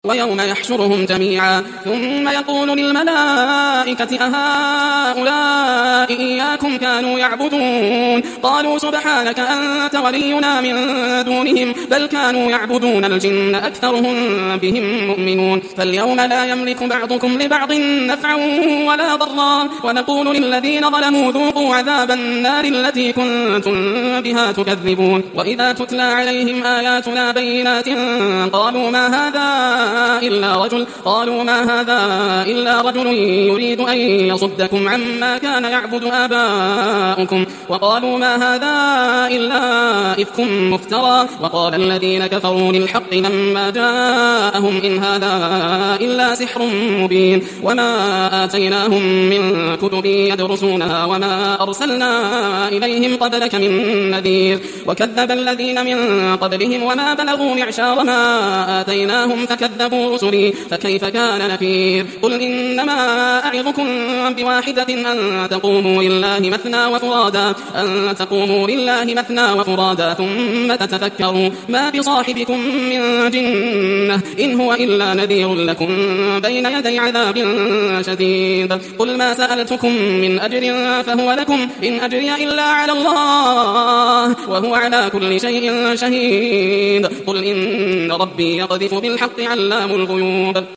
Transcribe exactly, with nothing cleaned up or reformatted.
ويوم يحشرهم جميعا ثم يقول للملائكة أهؤلاء إياكم كانوا يعبدون قالوا سبحانك أنت ولينا من دونهم بل كانوا يعبدون الجن أكثرهم بهم مؤمنون فاليوم لا يملك بعضكم لبعض نفعا ولا ضرا ونقول للذين ظلموا ذوقوا عذاب النار التي كنتم بها تكذبون وإذا تتلى عليهم آياتنا بينات قالوا ما هذا إلا رجل قالوا ما هذا إلا رجل يريد أن يصدكم عما كان يعبد آباؤكم وقالوا ما هذا إلا إفك مفترى وقال الذين كفروا للحق لما جاءهم إن هذا إلا سحر مبين وما آتيناهم من كتب يدرسونها وما أرسلنا إليهم قبلك من نذير وكذب الذين من قبلهم وما بلغوا معشار ما آتيناهم فكذبوا رسلي فكيف كان نكير قل إنما أعظكم بواحدة أن تقوموا لله مثنى وفرادا أن تقوموا لله مثنى وفرادا ثم تتفكروا ما بصاحبكم من جنة إن هو إلا نذير لكم بين يدي عذاب شديد قل ما سألتكم من أجر فهو لكم إن أجري إلا على الله وهو على كل شيء شهيد قل إن ربي يقذف بالحق علام الغيوب